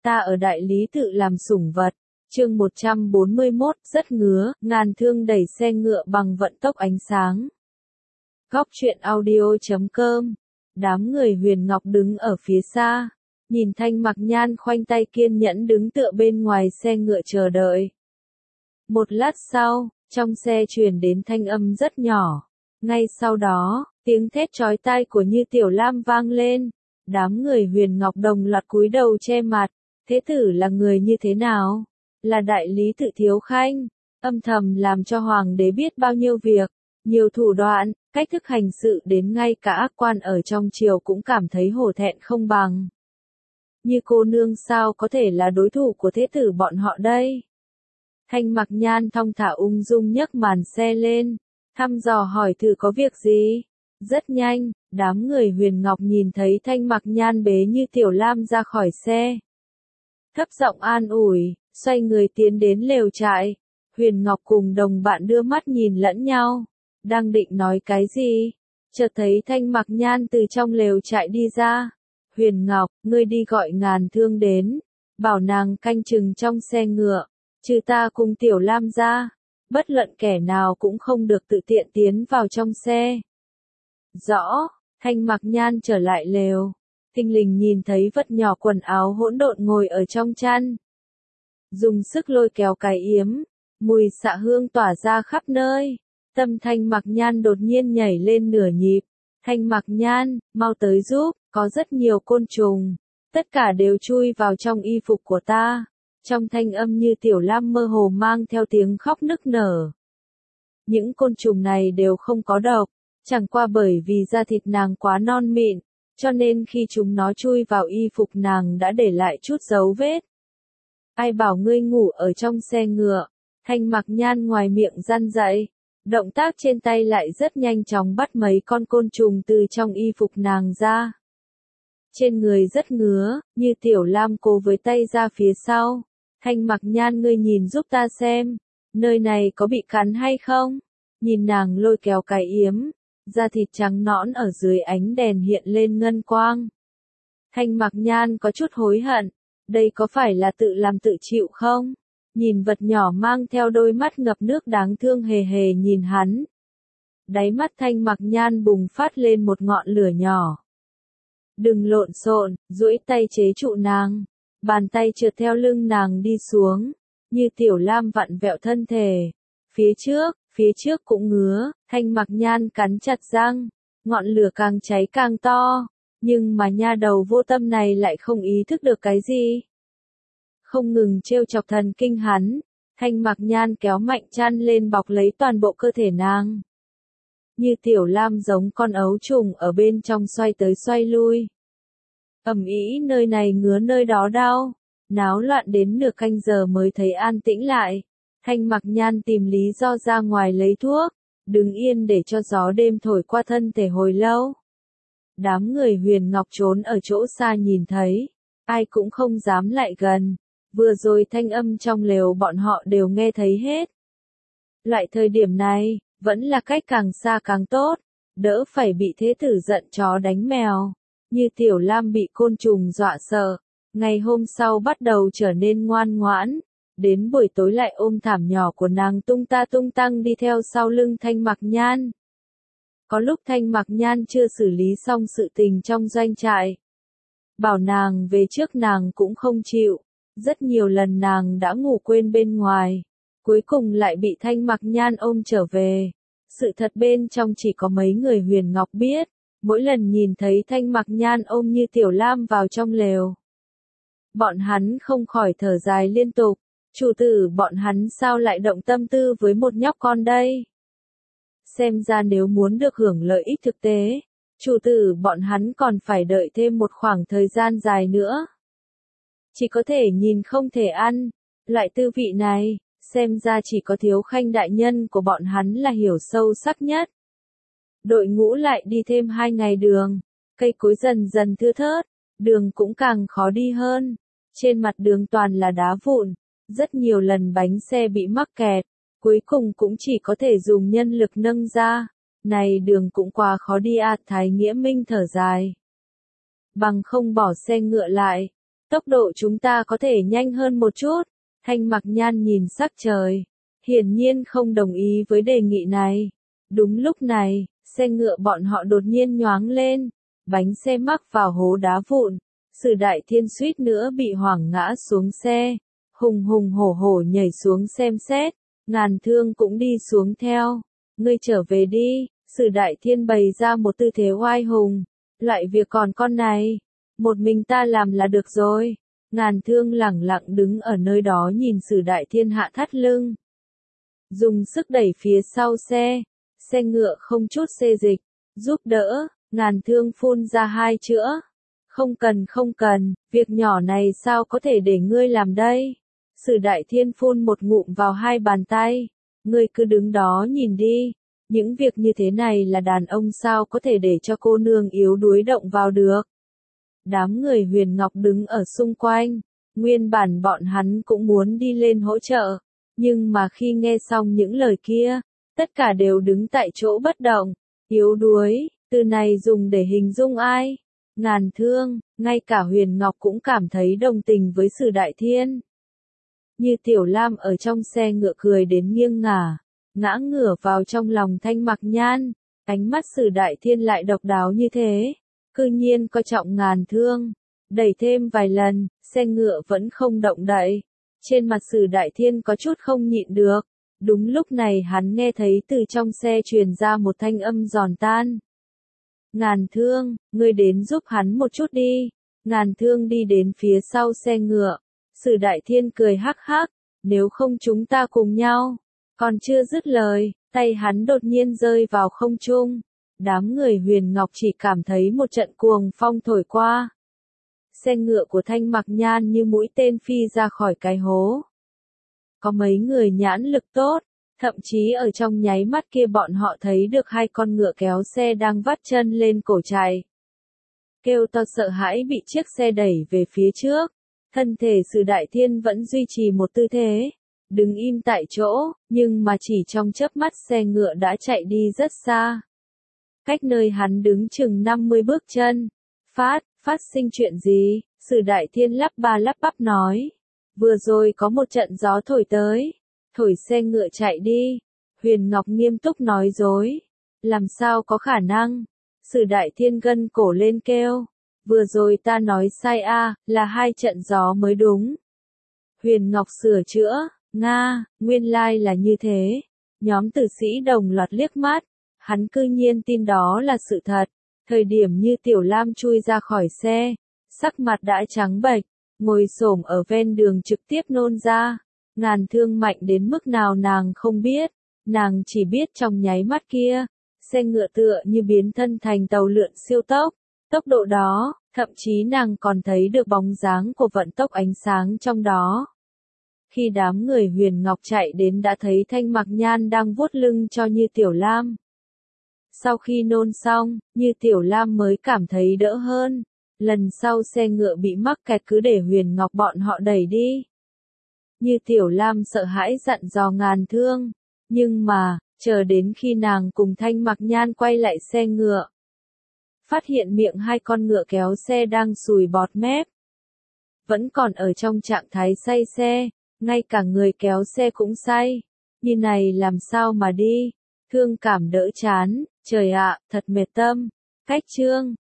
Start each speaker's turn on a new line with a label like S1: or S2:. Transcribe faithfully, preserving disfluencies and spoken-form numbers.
S1: ta ở đại lý tự làm sủng vật. Chương một trăm bốn mươi mốt, rất ngứa, ngàn thương đẩy xe ngựa bằng vận tốc ánh sáng. Góc truyện audio chấm com. Đám người Huyền Ngọc đứng ở phía xa, nhìn Thanh Mặc Nhan khoanh tay kiên nhẫn đứng tựa bên ngoài xe ngựa chờ đợi. Một lát sau, trong xe truyền đến thanh âm rất nhỏ. Ngay sau đó, tiếng thét chói tai của Như Tiểu Lam vang lên. Đám người Huyền Ngọc đồng loạt cúi đầu che mặt. Thế tử là người như thế nào? Là đại lý tự thiếu khanh, âm thầm làm cho hoàng đế biết bao nhiêu việc, nhiều thủ đoạn, cách thức hành sự đến ngay cả ác quan ở trong triều cũng cảm thấy hổ thẹn không bằng. Như cô nương sao có thể là đối thủ của thế tử bọn họ đây? Thanh Mặc Nhan thong thả ung dung nhấc màn xe lên, thăm dò hỏi thử có việc gì. Rất nhanh, đám người Huyền Ngọc nhìn thấy Thanh Mặc Nhan bế Như Tiểu Lam ra khỏi xe. Thấp giọng an ủi, xoay người tiến đến lều trại. Huyền Ngọc cùng đồng bạn đưa mắt nhìn lẫn nhau, đang định nói cái gì, chợt thấy Thanh Mặc Nhan từ trong lều trại đi ra. Huyền Ngọc, ngươi đi gọi Ngàn Thương đến, bảo nàng canh chừng trong xe ngựa, trừ ta cùng Tiểu Lam ra, bất luận kẻ nào cũng không được tự tiện tiến vào trong xe. Rõ. Thanh Mặc Nhan trở lại lều, thình lình nhìn thấy vật nhỏ quần áo hỗn độn ngồi ở trong chăn. Dùng sức lôi kéo cái yếm, mùi xạ hương tỏa ra khắp nơi. Tâm Thanh Mặc Nhan đột nhiên nhảy lên nửa nhịp. Thanh Mặc Nhan, mau tới giúp, có rất nhiều côn trùng, tất cả đều chui vào trong y phục của ta. Trong thanh âm Như Tiểu Lam mơ hồ mang theo tiếng khóc nức nở. Những côn trùng này đều không có độc, chẳng qua bởi vì da thịt nàng quá non mịn, cho nên khi chúng nó chui vào y phục nàng đã để lại chút dấu vết. Ai bảo ngươi ngủ ở trong xe ngựa? Thanh Mặc Nhan ngoài miệng răn dạy, động tác trên tay lại rất nhanh chóng bắt mấy con côn trùng từ trong y phục nàng ra. Trên người rất ngứa, Như Tiểu Lam cố với tay ra phía sau. Thanh Mặc Nhan, ngươi nhìn giúp ta xem, nơi này có bị cắn hay không? Nhìn nàng lôi kéo cái yếm, da thịt trắng nõn ở dưới ánh đèn hiện lên ngân quang. Thanh Mặc Nhan có chút hối hận, đây có phải là tự làm tự chịu không? Nhìn vật nhỏ mang theo đôi mắt ngập nước đáng thương hề hề nhìn hắn. Đáy mắt Thanh Mặc Nhan bùng phát lên một ngọn lửa nhỏ. Đừng lộn xộn, duỗi tay chế trụ nàng. Bàn tay trượt theo lưng nàng đi xuống, Như Tiểu Lam vặn vẹo thân thể. Phía trước, phía trước cũng ngứa, Thanh Mặc Nhan cắn chặt răng, ngọn lửa càng cháy càng to, nhưng mà nha đầu vô tâm này lại không ý thức được cái gì. Không ngừng trêu chọc thần kinh hắn, Thanh Mặc Nhan kéo mạnh chăn lên bọc lấy toàn bộ cơ thể nàng. Như Tiểu Lam giống con ấu trùng ở bên trong xoay tới xoay lui. Ầm ĩ, nơi này ngứa nơi đó đau, náo loạn đến nửa canh giờ mới thấy an tĩnh lại. Thanh Mặc Nhan tìm lý do ra ngoài lấy thuốc, đứng yên để cho gió đêm thổi qua thân thể hồi lâu. Đám người Huyền Ngọc trốn ở chỗ xa nhìn thấy, ai cũng không dám lại gần, vừa rồi thanh âm trong lều bọn họ đều nghe thấy hết. Loại thời điểm này, vẫn là cách càng xa càng tốt, đỡ phải bị thế tử giận chó đánh mèo. Như Tiểu Lam bị côn trùng dọa sợ, ngày hôm sau bắt đầu trở nên ngoan ngoãn, đến buổi tối lại ôm thảm nhỏ của nàng tung ta tung tăng đi theo sau lưng Thanh Mặc Nhan. Có lúc Thanh Mặc Nhan chưa xử lý xong sự tình trong doanh trại, bảo nàng về trước nàng cũng không chịu, rất nhiều lần nàng đã ngủ quên bên ngoài, cuối cùng lại bị Thanh Mặc Nhan ôm trở về. Sự thật bên trong chỉ có mấy người Huyền Ngọc biết. Mỗi lần nhìn thấy Thanh Mặc Nhan ôm Như Tiểu Lam vào trong lều, bọn hắn không khỏi thở dài liên tục. Chủ tử bọn hắn sao lại động tâm tư với một nhóc con đây? Xem ra nếu muốn được hưởng lợi ích thực tế, chủ tử bọn hắn còn phải đợi thêm một khoảng thời gian dài nữa. Chỉ có thể nhìn không thể ăn, loại tư vị này, xem ra chỉ có Thiếu Khanh đại nhân của bọn hắn là hiểu sâu sắc nhất. Đội ngũ lại đi thêm hai ngày đường, cây cối dần dần thưa thớt, đường cũng càng khó đi hơn. Trên mặt đường toàn là đá vụn, rất nhiều lần bánh xe bị mắc kẹt, cuối cùng cũng chỉ có thể dùng nhân lực nâng ra. Này đường cũng quá khó đi à, Thái Nghĩa Minh thở dài. Bằng không bỏ xe ngựa lại, tốc độ chúng ta có thể nhanh hơn một chút. Thanh Mặc Nhan nhìn sắc trời, hiển nhiên không đồng ý với đề nghị này. Đúng lúc này, xe ngựa bọn họ đột nhiên nhoáng lên, bánh xe mắc vào hố đá vụn. Sử Đại Thiên suýt nữa bị hoảng ngã xuống xe, hùng hùng hổ hổ nhảy xuống xem xét, Ngàn Thương cũng đi xuống theo. Ngươi trở về đi, Sử Đại Thiên bày ra một tư thế oai hùng, loại việc còn con này, một mình ta làm là được rồi. Ngàn Thương lẳng lặng đứng ở nơi đó nhìn Sử Đại Thiên hạ thắt lưng, dùng sức đẩy phía sau xe, xe ngựa không chút xê dịch, giúp đỡ. Ngàn Thương phun ra hai chữ, không cần không cần, việc nhỏ này sao có thể để ngươi làm đây. Sử Đại Thiên phun một ngụm vào hai bàn tay, ngươi cứ đứng đó nhìn đi, những việc như thế này là đàn ông sao có thể để cho cô nương yếu đuối động vào được. Đám người Huyền Ngọc đứng ở xung quanh, nguyên bản bọn hắn cũng muốn đi lên hỗ trợ, nhưng mà khi nghe xong những lời kia, tất cả đều đứng tại chỗ bất động. Yếu đuối, từ này dùng để hình dung ai? Ngàn Thương, ngay cả Huyền Ngọc cũng cảm thấy đồng tình với Sử Đại Thiên. Như Tiểu Lam ở trong xe ngựa cười đến nghiêng ngả, ngã ngửa vào trong lòng Thanh Mặc Nhan, ánh mắt Sử Đại Thiên lại độc đáo như thế, cư nhiên coi trọng Ngàn Thương. Đẩy thêm vài lần, xe ngựa vẫn không động đậy, trên mặt Sử Đại Thiên có chút không nhịn được. Đúng lúc này hắn nghe thấy từ trong xe truyền ra một thanh âm giòn tan. Ngàn Thương, ngươi đến giúp hắn một chút đi. Ngàn Thương đi đến phía sau xe ngựa. Sử Đại Thiên cười hắc hắc, nếu không chúng ta cùng nhau. Còn chưa dứt lời, tay hắn đột nhiên rơi vào không trung. Đám người Huyền Ngọc chỉ cảm thấy một trận cuồng phong thổi qua. Xe ngựa của Thanh Mặc Nhan như mũi tên phi ra khỏi cái hố. Có mấy người nhãn lực tốt, thậm chí ở trong nháy mắt kia bọn họ thấy được hai con ngựa kéo xe đang vắt chân lên cổ chạy. Kêu to sợ hãi bị chiếc xe đẩy về phía trước, thân thể Sử Đại Thiên vẫn duy trì một tư thế, đứng im tại chỗ, nhưng mà chỉ trong chớp mắt xe ngựa đã chạy đi rất xa. Cách nơi hắn đứng chừng năm mươi bước chân. Phát, phát sinh chuyện gì? Sử Đại Thiên lắp ba lắp bắp nói. Vừa rồi có một trận gió thổi tới, thổi xe ngựa chạy đi. Huyền Ngọc nghiêm túc nói dối. Làm sao có khả năng? Sử Đại Thiên gân cổ lên kêu. Vừa rồi ta nói sai a, à, là hai trận gió mới đúng. Huyền Ngọc sửa chữa. Nga, nguyên lai là như thế. Nhóm tử sĩ đồng loạt liếc mắt. Hắn cư nhiên tin đó là sự thật. Thời điểm như Tiểu Lam chui ra khỏi xe, sắc mặt đã trắng bệch, ngồi xổm ở ven đường trực tiếp nôn ra. Ngàn Thương mạnh đến mức nào nàng không biết, nàng chỉ biết trong nháy mắt kia, xe ngựa tựa như biến thân thành tàu lượn siêu tốc. Tốc độ đó, thậm chí nàng còn thấy được bóng dáng của vận tốc ánh sáng trong đó. Khi đám người Huyền Ngọc chạy đến đã thấy Thanh Mặc Nhan đang vuốt lưng cho Như Tiểu Lam. Sau khi nôn xong, Như Tiểu Lam mới cảm thấy đỡ hơn. Lần sau xe ngựa bị mắc kẹt cứ để Huyền Ngọc bọn họ đẩy đi. Như Tiểu Lam sợ hãi dặn dò Ngàn Thương. Nhưng mà, chờ đến khi nàng cùng Thanh Mặc Nhan quay lại xe ngựa, phát hiện miệng hai con ngựa kéo xe đang sùi bọt mép. Vẫn còn ở trong trạng thái say xe, ngay cả người kéo xe cũng say. Như này làm sao mà đi? Thương cảm đỡ chán, trời ạ, thật mệt tâm. Cách chương